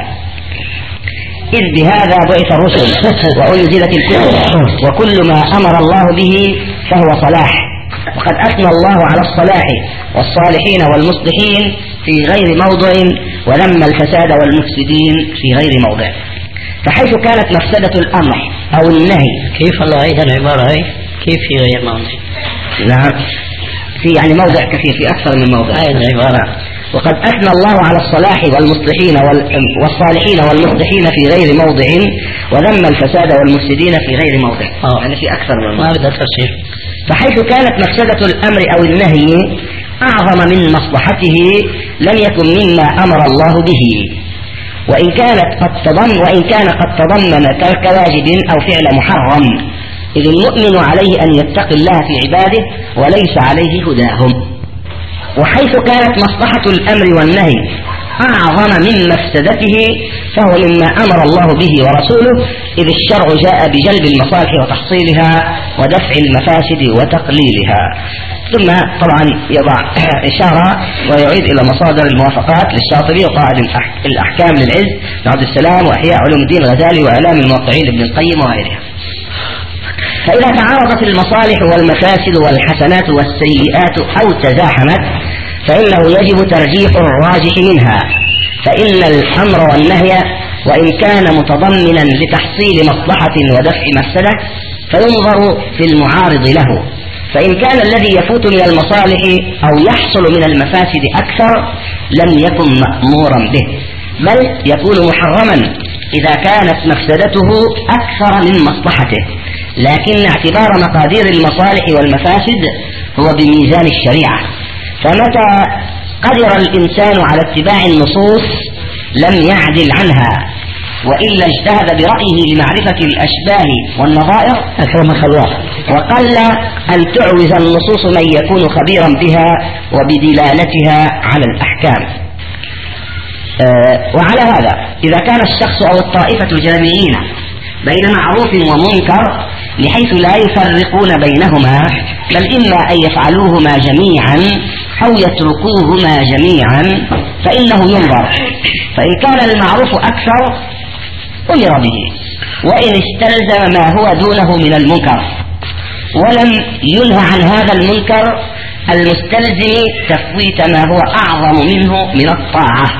إذ بهذا بعث الرسل وأنزلت الكتب، وكل ما أمر الله به فهو صلاح، وقد أثنى الله على الصلاح والصالحين والمصلحين في غير موضع وذم الفساد والمفسدين في غير موضع. فحيث كانت مفسدة الأمر أو النهي كيف الله عيد العبارة هي كيف في غير موضع؟ نعم في يعني موضع كثير في أكثر من موضع هذه العبارة. وقد أثنى الله على الصلاح والمصلحين والصالحين والمصلحين في غير موضع وذم الفساد والمفسدين في غير موضع. أوه. يعني في أكثر من موضع. ما بدها تفسير. فحيث كانت مفسدة الأمر أو النهي أعظم من مصلحته لم يكن مما أمر الله به، وإن كانت قد تضمن وإن كان قد تضمن ترك واجب أو فعل محرم، إذ المؤمن عليه أن يتقي الله في عباده وليس عليه هداهم. وحيث كانت مصلحة الأمر والنهي أعظم من مفسدته فهو مما أمر الله به ورسوله، إذ الشرع جاء بجلب المصالح وتحصيلها ودفع المفاسد وتقليلها. ثم طبعا يضع إشارة ويعيد إلى مصادر الموافقات للشاطبي وقواعد الأحكام للعز لعبد السلام وإحياء علوم الدين الغزالي وإعلام الموقعين لابن القيم وغيرها. فإذا تعارضت المصالح والمفاسد والحسنات والسيئات أو تزاحمت فإنه يجب ترجيح الراجح منها، فإن الأمر والنهي وإن كان متضمنا لتحصيل مصلحة ودفع مفسدة فينظر في المعارض له، فإن كان الذي يفوت من المصالح أو يحصل من المفاسد أكثر لم يكن مأمورا به، بل يكون محرما إذا كانت مفسدته أكثر من مصلحته، لكن اعتبار مقادير المصالح والمفاسد هو بميزان الشريعة، فمتى قدر الإنسان على اتباع النصوص لم يعدل عنها، وإلا اجتهد برأيه لمعرفة الأشباه والنظائر أكرمك الله، وقل أن تعوز النصوص من يكون خبيرا بها وبدلالتها على الأحكام. أه وعلى هذا إذا كان الشخص أو الطائفة جامعين بين معروف ومنكر بحيث لا يفرقون بينهما، بل إما أن يفعلوهما جميعا أو يتركوهما جميعا فإنه ينظر، فإن كان المعروف أكثر أمر به، وإن استلزم ما هو دونه من المنكر ولم ينهى عن هذا المنكر المستلزم تفويت ما هو أعظم منه من الطاعة.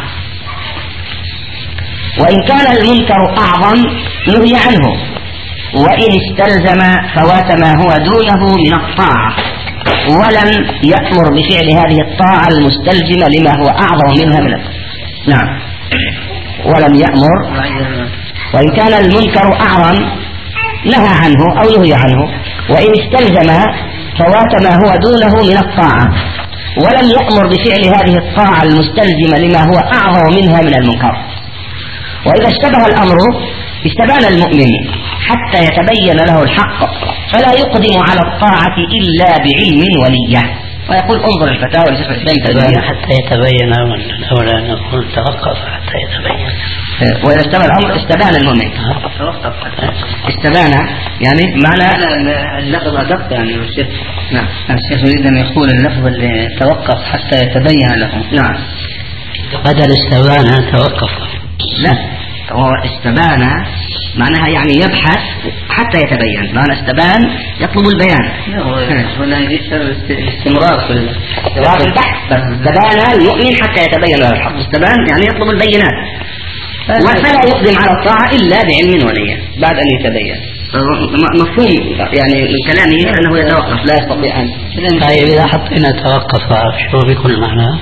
وإن كان المنكر أعظم نهي عنه، وإن استلزم فوات ما هو دونه من الطاعة، ولم يأمر بفعل هذه الطاعة المستلزمة لما هو أعظم منها من الطاعة. نعم، ولم يأمر. وإن كان المنكر أعظم نهى عنه أو نهي عنه، وإن استلزم فوات ما هو دونه من الطاعة، ولم يأمر بفعل هذه الطاعة المستلزمة لما هو أعظم منها من المنكر. وإذا اشتبه الأمر استبان المؤمن حتى يتبين له الحق، فلا يقدم على الطاعة إلا بعلم ونية. ويقول انظر الفتاوى لشيخ الإسلام حتى يتبين، الأولى أن نقول توقف حتى يتبين. وإذا اشتبه الأمر استبان المؤمن. استبان يعني معنى اللفظ أدق يعني الشيخ. نعم، الشيخ يريد أن يقول اللفظ اللي توقف حتى يتبين له. نعم، بدل استبان توقف. لا، هو استبان معناها يعني يبحث حتى يتبين. معنى استبان يطلب البيان. ولا استمرار في استمرار في البحث. بس استبان المؤمن حتى يتبين له الحق. استبان يعني يطلب البينات، وفلا يقدم على الطاعة إلا بعلم ونية بعد أن يتبين. مفهوم يعني من كلامه أنه يتوقف، لا يستطيع أن. طيب إذا حطينا توقف شو بيكون معناه؟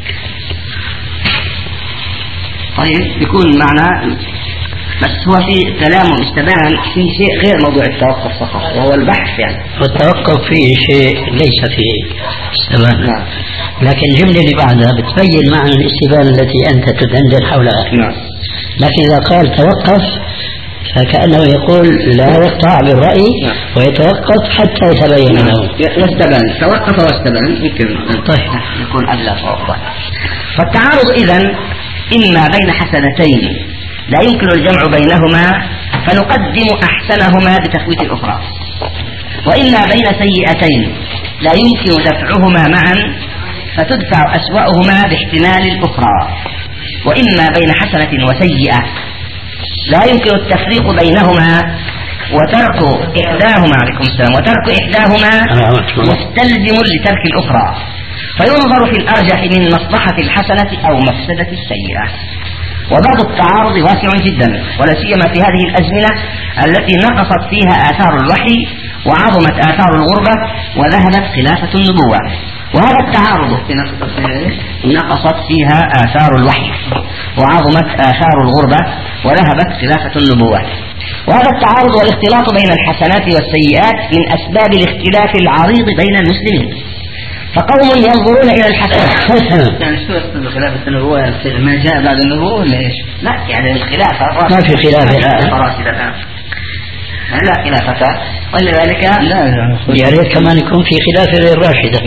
طيب بيكون معنى، بس هو في كلام استبان في شيء غير موضوع التوقف فقط، وهو البحث يعني. والتوقف فيه شيء ليس فيه استبان. نعم. لكن الجملة اللي بعدها بتبين معنى الاستبان التي أنت تدندن حولها. نعم. لكن إذا قال توقف فكأنه يقول لا يقطع بالرأي. نعم. ويتوقف حتى يتبين نعم. له. يستبان، توقف واستبان يمكن. طيب يكون أدلى توقف. فالتعارض إذن إما بين حسنتين لا يمكن الجمع بينهما فنقدم أحسنهما بتفويت الأخرى، وإما بين سيئتين لا يمكن دفعهما معا فتدفع أسوأهما باحتمال الأخرى، وإما بين حسنة وسيئة لا يمكن التفريق بينهما وترك إحداهما عليكم السلام وترك إحداهما مستلزم لترك الأخرى، فينظر في الأرجح من مصلحة الحسنة أو مفسدة السيئة. وبعض التعارض واسع جدا، ولا سيما في هذه الأزمنة التي نقصت فيها آثار الوحي وعظمت آثار الغربة وذهبت خلافة النبوة. وهذا التعارض نقصت فيها آثار الوحي وعظمت آثار الغربة وذهبت خلافة النبوة. وهذا التعارض والاختلاط بين الحسنات والسيئات من أسباب الاختلاف العريض بين المسلمين. فقوم ينظرون إلى الحسنات. يعني شو يقصد خلافة النبوة؟ ما جاء بعد النبوة ولا إيش؟ لا، يعني الخلافة ما في خلاف الآن. لا خلافة، ولذلك لا يا ريت كمان يكون في خلاف غير راشدة.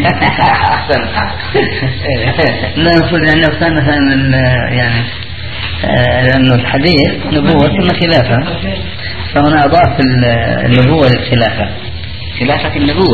لا نقول أنه كان مثلا يعني لأنه الحديث نبوة ثم خلافة، فهنا أضاف النبوة للخلافة. خلافة النبوة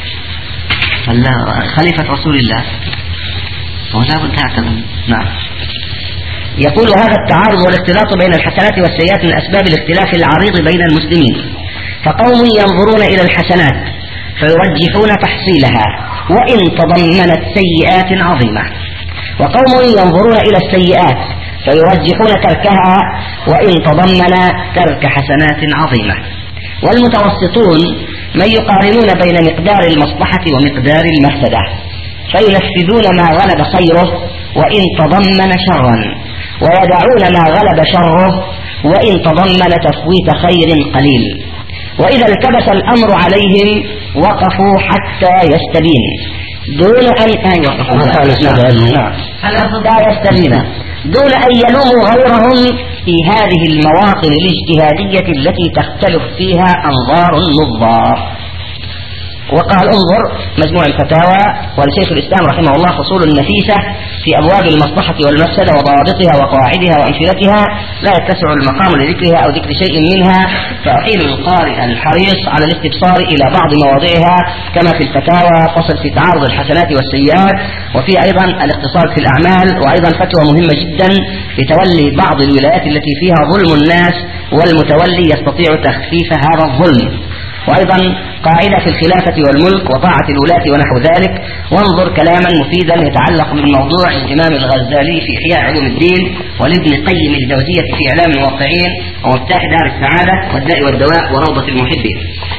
خليفة رسول الله ولا بد تعتمد. نعم. يقول هذا التعارض والاختلاط بين الحسنات والسيئات من أسباب الاختلاف العريض بين المسلمين. فقوم ينظرون إلى الحسنات فيرجحون تحصيلها وإن تضمنت سيئات عظيمة، وقوم ينظرون إلى السيئات فيرجحون تركها وإن تضمن ترك حسنات عظيمة. والمتوسطون من يقارنون بين مقدار المصلحة ومقدار المفسدة فينفذون ما غلب خيره وإن تضمن شرا، ويدعون ما غلب شره وإن تضمن تفويت خير قليل. وإذا التبس الأمر عليهم وقفوا حتى يستبين دون أن حتى يستبين دون أن يلوموا غيرهم في هذه المواطن الاجتهادية التي تختلف فيها أنظار النظار. وقال انظر مجموع الفتاوى ولشيخ الإسلام رحمه الله فصول نفيسة في أبواب المصلحة والمفسدة وضوابطها وقواعدها وأمثلتها لا يتسع المقام لذكرها أو ذكر شيء منها، فأحيل القارئ الحريص على الاستبصار إلى بعض مواضعها كما في الفتاوى فصل في تعارض الحسنات والسيئات، وفي أيضا الاقتصاد في الأعمال، وأيضا فتوى مهمة جدا لتولي بعض الولايات التي فيها ظلم الناس والمتولي يستطيع تخفيف هذا الظلم، وأيضا قاعدة في الخلافة والملك وطاعة الولاة ونحو ذلك. وانظر كلاما مفيدا يتعلق بالموضوع الإمام الغزالي في إحياء علوم الدين، ولابن قيم الجوزية في إعلام الموقعين، ومفتاح دار السعادة، والداء والدواء، وروضة المحبين.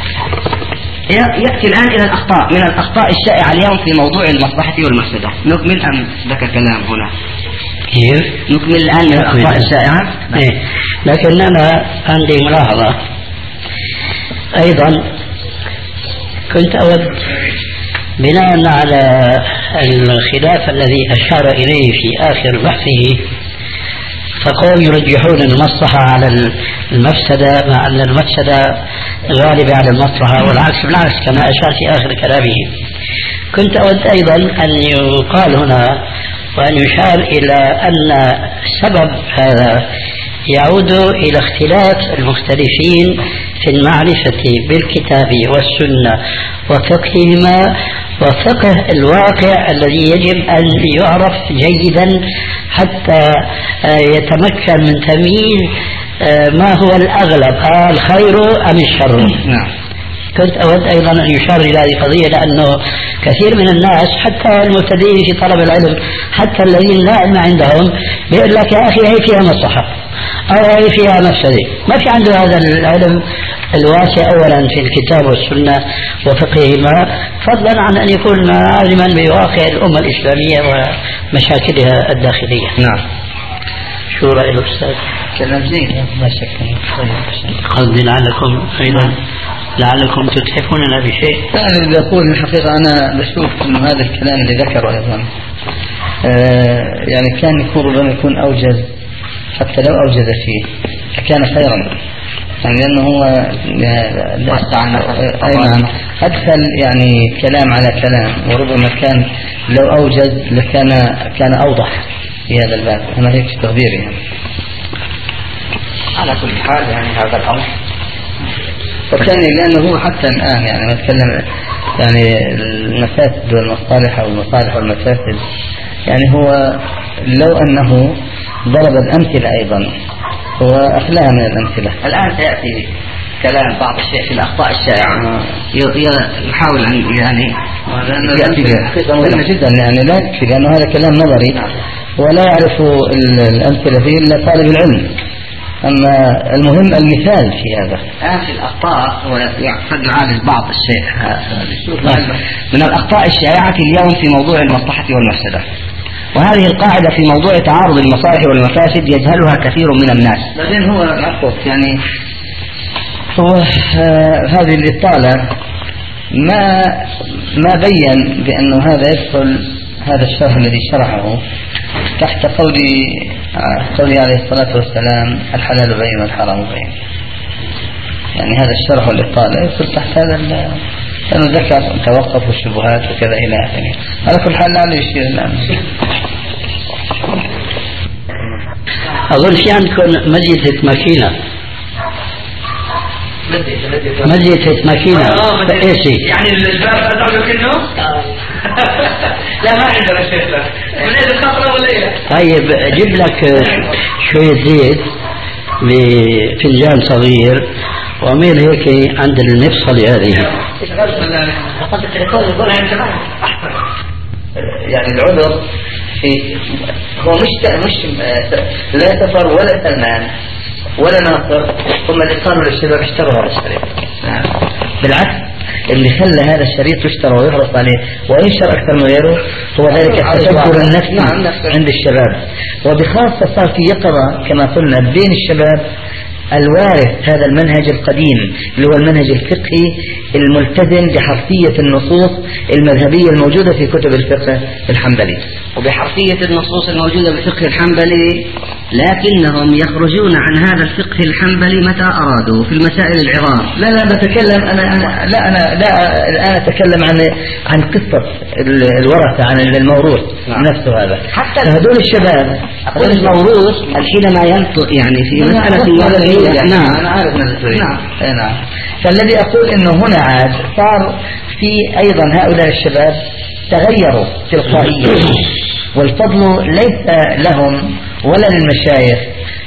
يأتي الآن إلى الأخطاء. من الأخطاء الشائعة اليوم في موضوع المصلحة والمفسدة. نكمل أم لك كلام هنا؟ كيف؟ نكمل الآن من الأخطاء الشائعة. إيه. لكن أنا عندي ملاحظة أيضا، كنت أود بناء على الخلاف الذي أشار إليه في آخر بحثه، فقوم يرجحون المصلحة على المفسدة مع أن المفسدة غالبة على المصلحة، والعكس بالعكس كما أشار في آخر كلامه. كنت أود أيضا أن يقال هنا وأن يشار إلى أن سبب هذا يعود إلى اختلاف المختلفين في المعرفة بالكتاب والسنة وفقههما، وفقه الواقع الذي يجب أن يعرف جيدا حتى يتمكن من تمييز ما هو الأغلب، الخير أم الشر. نعم. كنت أود أيضا أن يشار إلى هذه القضية، لأنه كثير من الناس حتى المبتدئين في طلب العلم، حتى الذين لا علم عندهم، يقول لك يا أخي هي فيها مصلحة أو هي فيها مفسدة، ما في عنده هذا العلم الواسع أولا في الكتاب والسنة وفقههما، فضلا عن أن يكون عالما بواقع الأمة الإسلامية ومشاكلها الداخلية. نعم. شو رأي الأستاذ؟ كلام زين لا شك. قصدي لعلكم أيضا لعلكم تتحفوننا بشيء. يعني بقول الحقيقة أنا بشوف إنه هذا الكلام اللي ذكره أيضا آه يعني كان يكون ربما يكون أوجز، حتى لو أوجز فيه كان خيرا، يعني لأنه هو أيضا أدخل يعني كلام على كلام، وربما كان لو أوجز لكان كان أوضح في هذا الباب. أنا هيك تقديري يعني. على كل حال يعني هذا الأمر فكان لأنه هو حتى الآن يعني نتكلم يعني المفاسد والمصالح أو المصالح والمفاسد، يعني هو لو أنه ضرب الأمثلة أيضا هو أخلاها من الأمثلة. الآن سيأتي كلام بعض الشيء في الأخطاء الشائعة، يحاول أن يعني يأتي بها مهمة جدا، يعني لا يكفي لأنه هذا كلام نظري ولا يعرف الأمثلة فيه إلا طالب العلم. أما المهم المثال في هذا. الآن في الأخطاء قد يعالج بعض الشيء. من الأخطاء الشائعة اليوم في موضوع المصلحة والمفسدة، وهذه القاعدة في موضوع تعارض المصالح والمفاسد يجهلها كثير من الناس. بعدين هو عفوا يعني هو آه هذه الإطالة ما ما بين بأنه هذا يدخل هذا الشرح الذي شرحه تحت قول قوله عليه الصلاة والسلام الحلال بين والحرام بين، يعني هذا الشرح والإطالة يدخل تحت هذا، لأنه ذكر توقف والشبهات وكذا إلى آخره. على كل حال لا يشير الآن. أظن في عندكم مزية ماكينة مزية ماكينة ايشي يعني الباب أدعو كنه لا ما عندنا شيء لا من إذا خطرة ولا إيه. طيب جيب لك شوية زيت بفنجان صغير وعمل هيك عند المفصل هذه. يعني العذر في هو مش مش لا سفر ولا سلمان ولا ناصر هم اللي قالوا للشباب اشتروا هذا الشريط. بالعكس اللي خلى هذا الشريط يشترى ويحرص عليه وينشر أكثر من غيره هو ذلك التفكر النفسي عند الشباب، وبخاصة صار في يقظة كما قلنا بين الشباب الوارث هذا المنهج القديم اللي هو المنهج الفقهي الملتزم بحرفية النصوص المذهبية الموجودة في كتب الفقه الحنبلي وبحرفية النصوص الموجودة في الفقه الحنبلي، لكنهم يخرجون عن هذا الفقه الحنبلي متى أرادوا في المسائل العظام. لا لا بتكلم أنا, أنا لا أنا لا الآن أتكلم عن عن قصة الورثة عن الموروث نفسه هذا. حتى هذول الشباب أقول الموروث حينما ينطق يعني في مسألة نعم أنا عارف نعم نعم. فالذي أقول إنه هنا عاد صار في أيضا هؤلاء الشباب تغيروا تلقائيا، والفضل ليس لهم ولا للمشايخ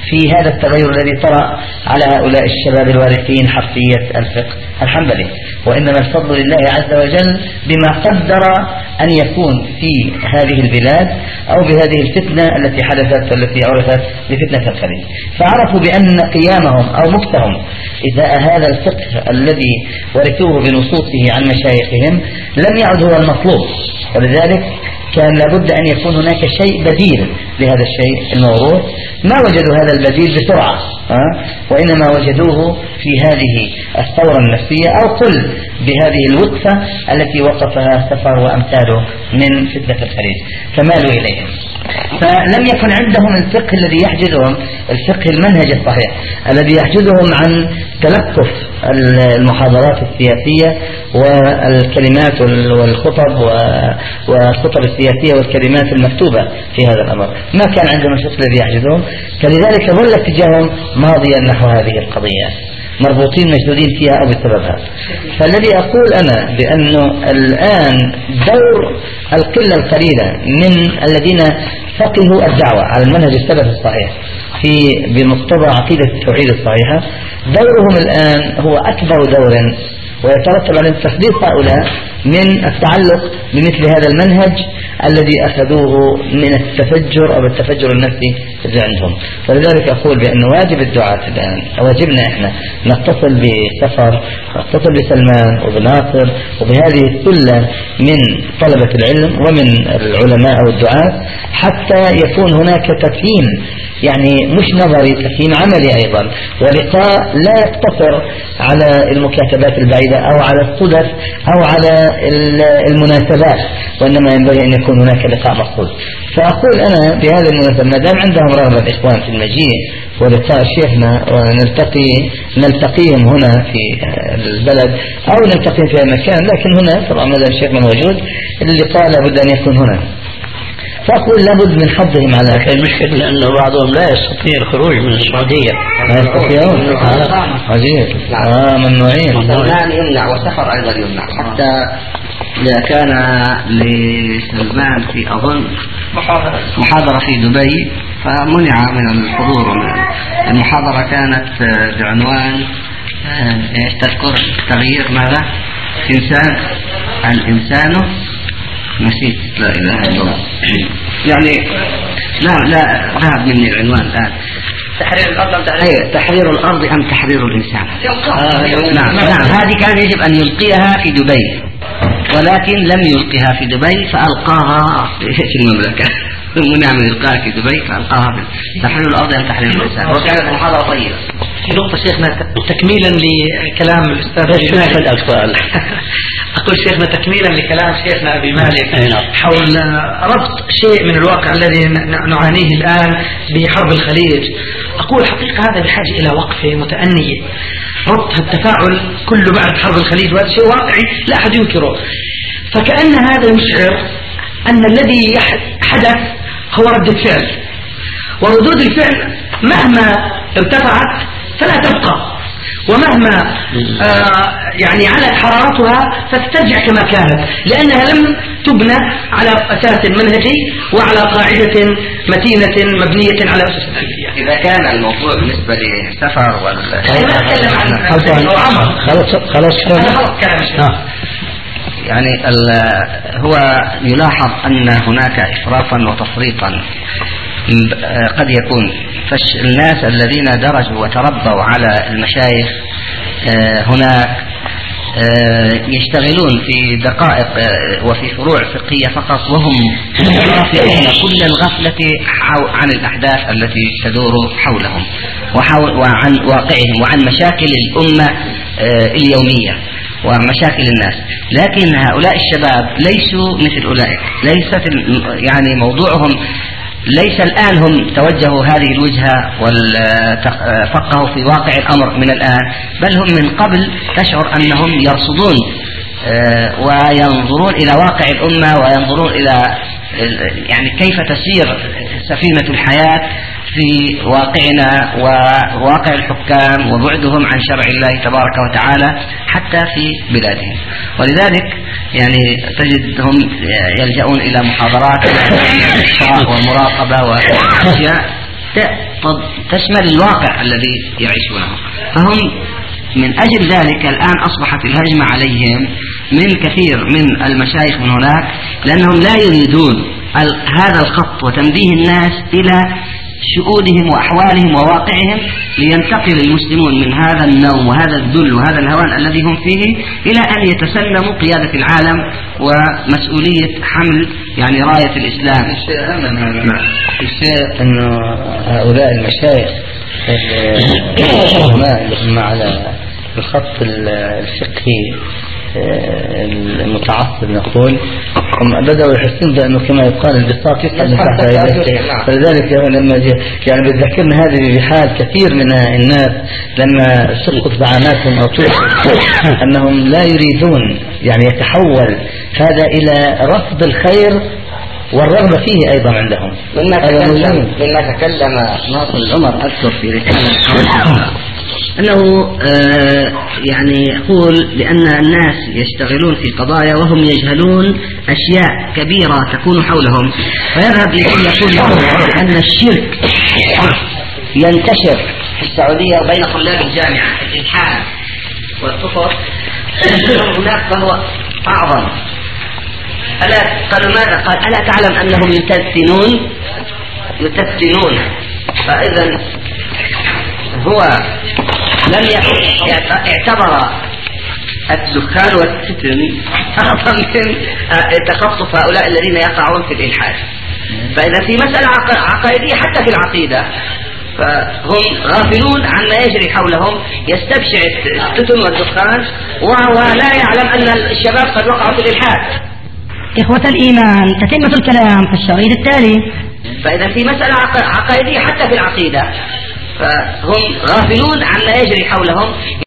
في هذا التغير الذي طرأ على هؤلاء الشباب الوارثين حرفية الفقه الحنبلي، وإنما الفضل لله عز وجل بما قدر أن يكون في هذه البلاد أو بهذه الفتنة التي حدثت والتي عرفت بفتنة الخليج. فعرفوا بأن قيامهم أو مكتهم إزاء هذا الفقه الذي ورثوه بنصوصه عن مشايخهم لم يعد هو المطلوب، ولذلك كان لابد أن يكون هناك شيء بديل لهذا الشيء الموروث. ما وجدوا هذا البديل بسرعة، أه؟ وإنما وجدوه في هذه الثورة النفسية، أو قل بهذه الوقفة التي وقفها سفر وأمثاله من فتنة الخليج، فمالوا إليهم. فلم يكن عندهم الفقه الذي يحجزهم، الفقه المنهج الصحيح الذي يحجزهم عن تلقف المحاضرات السياسية والكلمات والخطب والخطب السياسية والكلمات المكتوبة في هذا الأمر. ما كان عندهم الفقه الذي يحجزهم، فلذلك ظل اتجاههم ماضيا نحو هذه القضية، مربوطين مشدودين فيها أو بسببها. فالذي أقول أنا بأنه الآن دور القلة القليلة من الذين فقهوا الدعوة على المنهج السلفي الصحيح في بمقتضى عقيدة التوحيد الصحيحة، دورهم الآن هو أكبر دور، ويترتب على تخليص هؤلاء من التعلق بمثل هذا المنهج الذي أخذوه من التفجر أو التفجر النفسي اللي عندهم. فلذلك أقول بأن واجب الدعاة الآن، واجبنا إحنا نتصل بسفر، نتصل بسلمان وبناصر وبهذه السلة من طلبة العلم ومن العلماء أو الدعاة، حتى يكون هناك تفهيم، يعني مش نظري، تفهيم عملي أيضا، ولقاء لا يقتصر على المكاتبات البعيدة أو على الصدف أو على المناسبات، وإنما ينبغي أن يكون هناك لقاء مقصود. فأقول أنا بهذا المناسبة ما دام عندهم رغبة الإخوان في المجيء ولقاء شيخنا ونلتقي نلتقيهم هنا في البلد أو نلتقيهم في مكان، لكن هنا طبعا ما دام شيخنا موجود اللقاء لابد أن يكون هنا. فأقول لابد من حظهم على هذا. المشكلة لأنه بعضهم لا يستطيع الخروج من السعودية. لا يستطيعون. عجيب. آه ممنوعين. سلمان يمنع وسفر أيضا يمنع، حتى إذا كان لسلمان في أظن محاضرة في دبي فمنع من الحضور. المحاضرة كانت بعنوان تذكر تغيير ماذا؟ إنسان الإنسان نسيت، لا إله إلا الله، يعني لا لا ذهب مني العنوان الآن. تحرير الأرض أم تحرير, تحرير الأرض أم تحرير الإنسان؟ آه نعم نعم هذه كان يجب أن يلقيها في دبي، ولكن لم يلقيها في دبي فألقاها في المملكة. منع من إلقاها في دبي فألقاها في تحرير الأرض أم تحرير الإنسان، وكانت محاضرة طيبة. في نقطة شيخنا تكميلا لكلام الأستاذ الأسؤال أقول شيخنا تكميلا لكلام شيخنا أبي مالك حول ربط شيء من الواقع الذي نعانيه الآن بحرب الخليج. أقول حقيقة هذا بحاجة إلى وقفة متأنية، ربط التفاعل كله بعد حرب الخليج، وهذا شيء واقعي لا أحد ينكره. فكأن هذا يشعر أن الذي حدث هو رد الفعل، وردود الفعل مهما ارتفعت فلا تبقى، ومهما آه يعني علت حرارتها فترجع كما كانت، لأنها لم تبنى على أساس منهجي وعلى قاعدة متينة مبنية على أسس علمية. إذا كان الموضوع بالنسبة للسفر وال أنا ما أتكلم عن عمر خلاص خلاص كلام يعني هو يلاحظ أن هناك إسرافا وتفريطا قد يكون. فالناس الذين درجوا وتربوا على المشايخ هناك يشتغلون في دقائق وفي فروع فقهية فقط، وهم غافلون كل الغفلة عن الأحداث التي تدور حولهم وعن واقعهم وعن مشاكل الأمة اليومية ومشاكل الناس. لكن هؤلاء الشباب ليسوا مثل أولئك، ليست يعني موضوعهم ليس الآن هم توجهوا هذه الوجهة وفقهوا في واقع الأمر من الآن، بل هم من قبل تشعر أنهم يرصدون وينظرون إلى واقع الأمة وينظرون إلى يعني كيف تسير سفينة الحياة في واقعنا وواقع الحكام وبعدهم عن شرع الله تبارك وتعالى حتى في بلادهم. ولذلك يعني تجدهم يلجؤون إلى محاضرات ومراقبة وأشياء تشمل الواقع الذي يعيشونه. فهم من أجل ذلك الآن أصبحت الهجمة عليهم من كثير من المشايخ من هناك، لأنهم لا يريدون هذا الخط وتنبيه الناس إلى شؤونهم وأحوالهم وواقعهم، لينتقل المسلمون من هذا النوم وهذا الذل وهذا الهوان الذي هم فيه إلى أن يتسلموا قيادة العالم ومسؤولية حمل يعني راية الإسلام. الشيء أهم من هذا الشيء أنه هؤلاء المشايخ اللي هم على الخط الفقهي المتعصب نقول، هم بدأوا يحسون بأنه كما يقال البساط يسحب من تحت يديه. فلذلك لما يعني بتذكرنا هذه بحال كثير من الناس لما سقط زعاماتهم أو توقف أنهم لا يريدون يعني يتحول هذا إلى رفض الخير والرغبة فيه أيضا عندهم. مما تكلم, مما تكلم ناصر العمر أذكر في رسالة أنه آه يعني يقول بأن الناس يشتغلون في قضايا وهم يجهلون أشياء كبيرة تكون حولهم، فيذهب لكي يقول أن الشرك ينتشر في السعودية وبين طلاب الجامعة، الإلحاد والكفر هناك فهو أعظم. ألا قالوا ماذا؟ قال ألا تعلم أنهم يتثنون يتثنون فإذا هو لم يعتبر الدخان والفتن أعظم من تخصص هؤلاء الذين يقعون في الإلحاد. فإذا في مسألة عقائدية حتى في العقيدة فهم غافلون عما يجري حولهم، يستبشع الفتن والدخان وهو لا يعلم أن الشباب قد وقعوا في الإلحاد. إخوة الإيمان، تتمة الكلام في الشريط التالي. فإذا في مسألة عقائدية حتى في العقيدة فهم غافلون عما يجري حولهم.